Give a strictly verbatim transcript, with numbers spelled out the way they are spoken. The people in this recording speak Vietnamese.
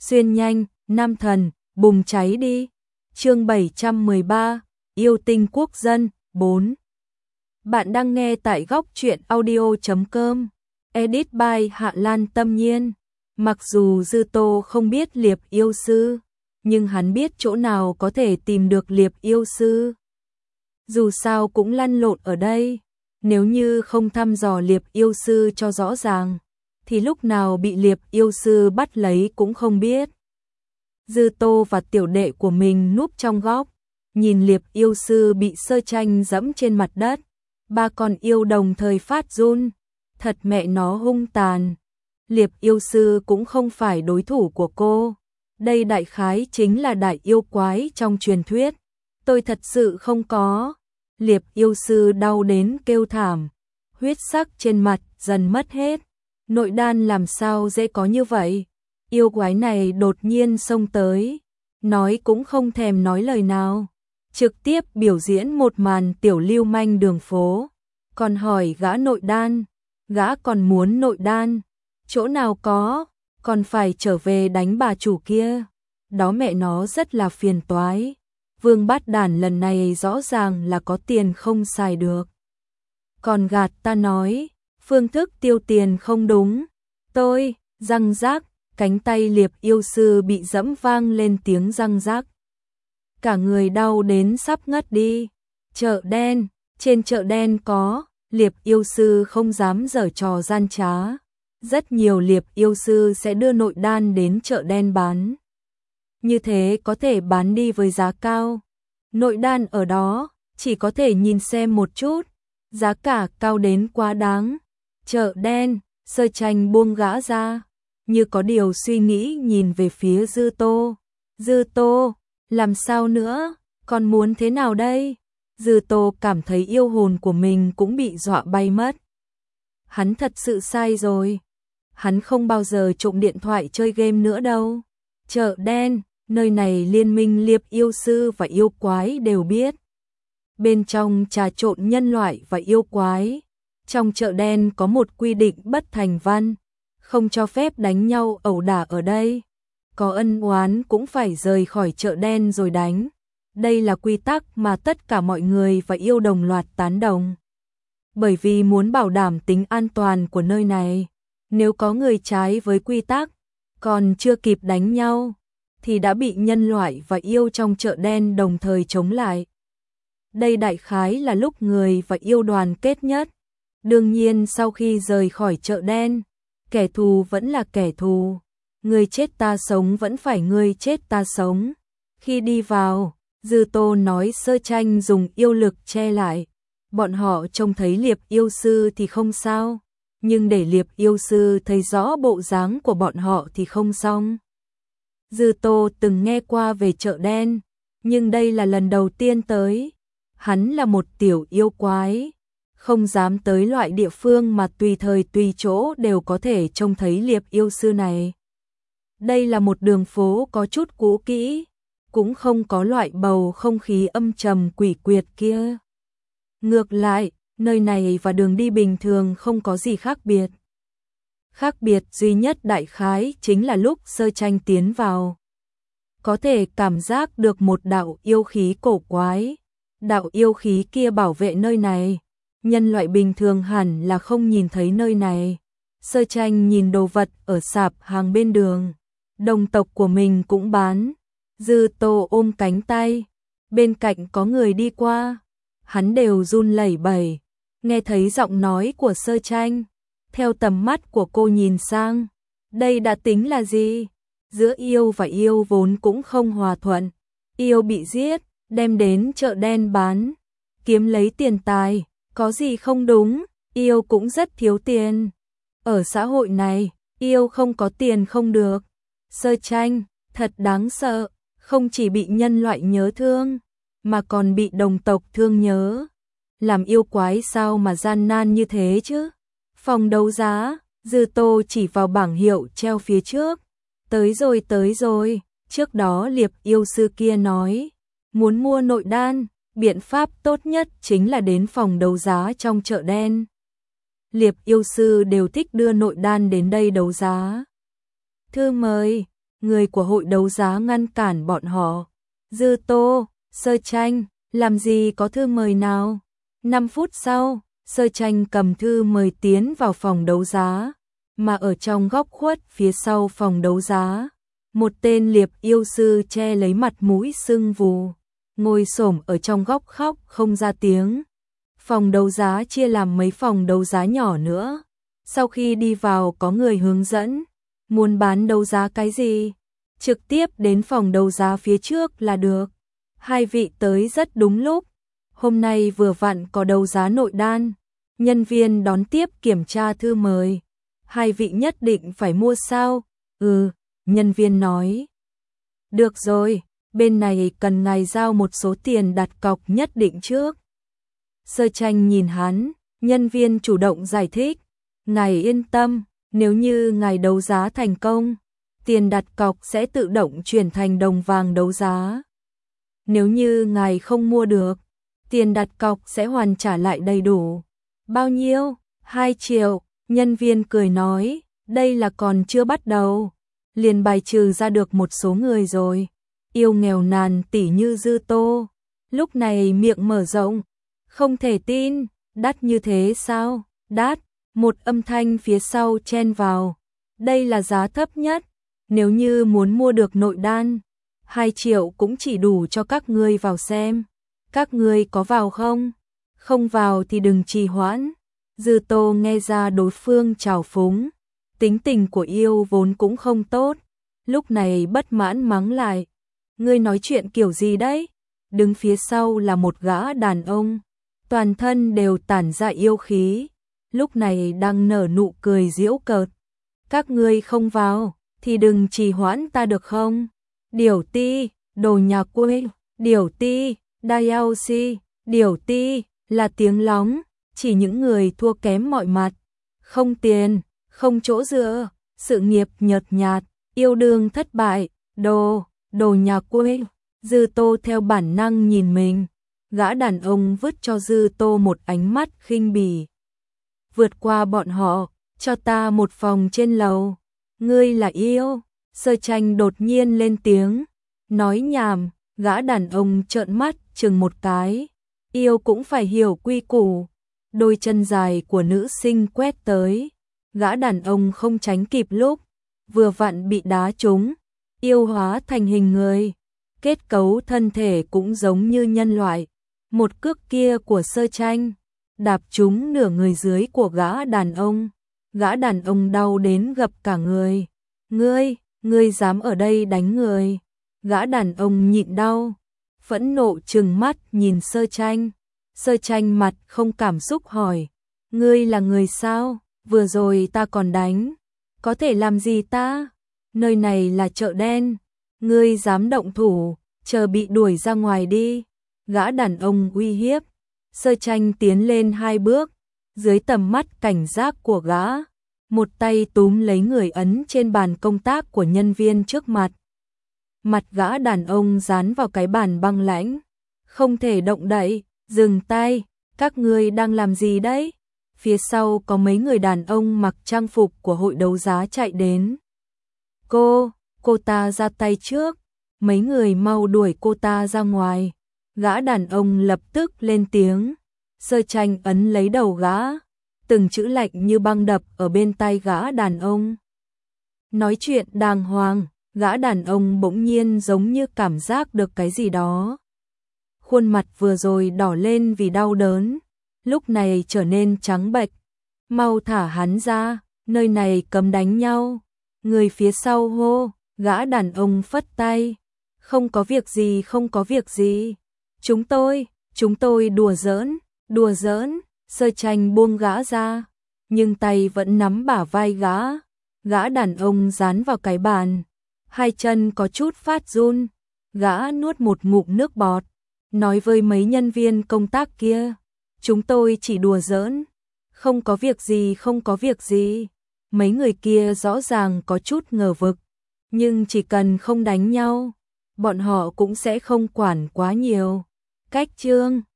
xuyên nhanh, nam thần, bùng cháy đi. Chương bảy trăm mười ba, yêu tinh quốc dân, bốn. Bạn đang nghe tại góc truyện audio chấm com. Edit by Hạ Lan Tâm Nhiên. Mặc dù Dư Tô không biết Liệp yêu sư, nhưng hắn biết chỗ nào có thể tìm được Liệp yêu sư. Dù sao cũng lăn lộn ở đây, nếu như không thăm dò Liệp yêu sư cho rõ ràng, thì lúc nào bị Liệp yêu sư bắt lấy cũng không biết. Dư Tô và tiểu đệ của mình núp trong góc, nhìn Liệp yêu sư bị Sơ Tranh dẫm trên mặt đất, ba con yêu đồng thời phát run, thật mẹ nó hung tàn. Liệp yêu sư cũng không phải đối thủ của cô, đây đại khái chính là đại yêu quái trong truyền thuyết, tôi thật sự không có. Liệp yêu sư đau đến kêu thảm, huyết sắc trên mặt dần mất hết. Nội đan làm sao dễ có như vậy? Yêu quái này đột nhiên xông tới, nói cũng không thèm nói lời nào, trực tiếp biểu diễn một màn tiểu lưu manh đường phố, còn hỏi gã nội đan, gã còn muốn nội đan, chỗ nào có, còn phải trở về đánh bà chủ kia, đó mẹ nó rất là phiền toái. Vương Bát Đản lần này rõ ràng là có tiền không xài được, còn gạt ta nói phương thức tiêu tiền không đúng. Tôi, răng rác, cánh tay Liệp yêu sư bị dẫm vang lên tiếng răng rác. Cả người đau đến sắp ngất đi. Chợ đen, trên chợ đen có, Liệp yêu sư không dám giở trò gian trá. Rất nhiều Liệp yêu sư sẽ đưa nội đan đến chợ đen bán. Như thế có thể bán đi với giá cao. Nội đan ở đó, chỉ có thể nhìn xem một chút, giá cả cao đến quá đáng. Chợ đen, Sơ Tranh buông gã ra, như có điều suy nghĩ nhìn về phía Dư Tô. Dư Tô, làm sao nữa, còn muốn thế nào đây? Dư Tô cảm thấy yêu hồn của mình cũng bị dọa bay mất. Hắn thật sự sai rồi. Hắn không bao giờ trộm điện thoại chơi game nữa đâu. Chợ đen, nơi này liên minh Liệp yêu sư và yêu quái đều biết. Bên trong trà trộn nhân loại và yêu quái. Trong chợ đen có một quy định bất thành văn, không cho phép đánh nhau ẩu đả ở đây. Có ân oán cũng phải rời khỏi chợ đen rồi đánh. Đây là quy tắc mà tất cả mọi người và yêu đồng loạt tán đồng. Bởi vì muốn bảo đảm tính an toàn của nơi này, nếu có người trái với quy tắc, còn chưa kịp đánh nhau, thì đã bị nhân loại và yêu trong chợ đen đồng thời chống lại. Đây đại khái là lúc người và yêu đoàn kết nhất. Đương nhiên sau khi rời khỏi chợ đen, kẻ thù vẫn là kẻ thù, người chết ta sống vẫn phải người chết ta sống. Khi đi vào, Dư Tô nói Sơ Tranh dùng yêu lực che lại, bọn họ trông thấy Liệp yêu sư thì không sao, nhưng để Liệp yêu sư thấy rõ bộ dáng của bọn họ thì không xong. Dư Tô từng nghe qua về chợ đen, nhưng đây là lần đầu tiên tới. Hắn là một tiểu yêu quái, không dám tới loại địa phương mà tùy thời tùy chỗ đều có thể trông thấy Liệp yêu sư này. Đây là một đường phố có chút cũ kỹ, cũng không có loại bầu không khí âm trầm quỷ quyệt kia. Ngược lại, nơi này và đường đi bình thường không có gì khác biệt. Khác biệt duy nhất đại khái chính là lúc Sơ Tranh tiến vào, có thể cảm giác được một đạo yêu khí cổ quái. Đạo yêu khí kia bảo vệ nơi này, nhân loại bình thường hẳn là không nhìn thấy nơi này. Sơ Tranh nhìn đồ vật ở sạp hàng bên đường, đồng tộc của mình cũng bán. Dư Tô ôm cánh tay, bên cạnh có người đi qua, hắn đều run lẩy bẩy, nghe thấy giọng nói của Sơ Tranh. Theo tầm mắt của cô nhìn sang, đây đã tính là gì? Giữa yêu và yêu vốn cũng không hòa thuận, yêu bị giết, đem đến chợ đen bán, kiếm lấy tiền tài, có gì không đúng, yêu cũng rất thiếu tiền. Ở xã hội này, yêu không có tiền không được. Sơ Tranh, thật đáng sợ, không chỉ bị nhân loại nhớ thương, mà còn bị đồng tộc thương nhớ. Làm yêu quái sao mà gian nan như thế chứ? Phòng đấu giá, Dư Tô chỉ vào bảng hiệu treo phía trước. Tới rồi tới rồi, trước đó Liệp yêu sư kia nói, muốn mua nội đan, biện pháp tốt nhất chính là đến phòng đấu giá trong chợ đen. Liệp yêu sư đều thích đưa nội đan đến đây đấu giá. Thư mời, người của hội đấu giá ngăn cản bọn họ. Dư Tô, Sơ Tranh, làm gì có thư mời nào? năm phút sau, Sơ Tranh cầm thư mời tiến vào phòng đấu giá, mà ở trong góc khuất phía sau phòng đấu giá, một tên liệp yêu sư che lấy mặt mũi sưng vù, ngồi xổm ở trong góc khóc không ra tiếng. Phòng đấu giá chia làm mấy phòng đấu giá nhỏ nữa. Sau khi đi vào có người hướng dẫn, muốn bán đấu giá cái gì, trực tiếp đến phòng đấu giá phía trước là được. Hai vị tới rất đúng lúc. Hôm nay vừa vặn có đấu giá nội đan. Nhân viên đón tiếp kiểm tra thư mời. Hai vị nhất định phải mua sao? Ừ, nhân viên nói. Được rồi, bên này cần ngài giao một số tiền đặt cọc nhất định trước. Sơ Tranh nhìn hắn, nhân viên chủ động giải thích. Ngài yên tâm, nếu như ngài đấu giá thành công, tiền đặt cọc sẽ tự động chuyển thành đồng vàng đấu giá. Nếu như ngài không mua được, tiền đặt cọc sẽ hoàn trả lại đầy đủ. Bao nhiêu? hai triệu, nhân viên cười nói, đây là còn chưa bắt đầu. Liền bài trừ ra được một số người rồi. Yêu nghèo nàn tỉ như Dư Tô, lúc này miệng mở rộng. Không thể tin, đắt như thế sao? Đắt, một âm thanh phía sau chen vào. Đây là giá thấp nhất, nếu như muốn mua được nội đan, hai triệu cũng chỉ đủ cho các ngươi vào xem. Các ngươi có vào không? Không vào thì đừng trì hoãn. Dư Tô nghe ra đối phương trào phúng, tính tình của yêu vốn cũng không tốt, lúc này bất mãn mắng lại. Ngươi nói chuyện kiểu gì đấy? Đứng phía sau là một gã đàn ông, toàn thân đều tản ra yêu khí, lúc này đang nở nụ cười giễu cợt. Các ngươi không vào, thì đừng trì hoãn ta được không? Điểu ti, đồ nhà quê, điểu ti, Đao si, điểu ti, là tiếng lóng, chỉ những người thua kém mọi mặt. Không tiền, không chỗ dựa, sự nghiệp nhợt nhạt, yêu đương thất bại, đồ, đồ nhà quê. Dư Tô theo bản năng nhìn mình, gã đàn ông vứt cho Dư Tô một ánh mắt khinh bỉ. Vượt qua bọn họ, cho ta một phòng trên lầu. Ngươi là yêu? Sơ Tranh đột nhiên lên tiếng, nói nhảm. Gã đàn ông trợn mắt chừng một cái, yêu cũng phải hiểu quy củ. Đôi chân dài của nữ sinh quét tới, gã đàn ông không tránh kịp lúc, vừa vặn bị đá trúng, yêu hóa thành hình người, kết cấu thân thể cũng giống như nhân loại. Một cước kia của Sơ Tranh đạp trúng nửa người dưới của gã đàn ông, gã đàn ông đau đến gập cả người. Ngươi, ngươi dám ở đây đánh người? Gã đàn ông nhịn đau, phẫn nộ trừng mắt nhìn Sơ Tranh. Sơ Tranh mặt không cảm xúc hỏi, ngươi là người sao? Vừa rồi ta còn đánh, có thể làm gì ta? Nơi này là chợ đen, ngươi dám động thủ, chờ bị đuổi ra ngoài đi. Gã đàn ông uy hiếp. Sơ Tranh tiến lên hai bước, dưới tầm mắt cảnh giác của gã, một tay túm lấy người ấn trên bàn công tác của nhân viên trước mặt. Mặt gã đàn ông dán vào cái bàn băng lãnh, không thể động đậy. Dừng tay, các ngươi đang làm gì đấy? Phía sau có mấy người đàn ông mặc trang phục của hội đấu giá chạy đến. Cô, cô ta ra tay trước, mấy người mau đuổi cô ta ra ngoài. Gã đàn ông lập tức lên tiếng. Sơ Tranh ấn lấy đầu gã, từng chữ lạnh như băng đập ở bên tai gã đàn ông. Nói chuyện đàng hoàng. Gã đàn ông bỗng nhiên giống như cảm giác được cái gì đó. Khuôn mặt vừa rồi đỏ lên vì đau đớn, lúc này trở nên trắng bệch. Mau thả hắn ra, nơi này cấm đánh nhau. Người phía sau hô, gã đàn ông phất tay. Không có việc gì, không có việc gì. Chúng tôi, chúng tôi đùa giỡn, đùa giỡn. Sơ Tranh buông gã ra, nhưng tay vẫn nắm bả vai gã. Gã đàn ông dán vào cái bàn, hai chân có chút phát run. Gã nuốt một ngụm nước bọt, nói với mấy nhân viên công tác kia, chúng tôi chỉ đùa giỡn, không có việc gì, không có việc gì. Mấy người kia rõ ràng có chút ngờ vực, nhưng chỉ cần không đánh nhau, bọn họ cũng sẽ không quản quá nhiều. Cách chương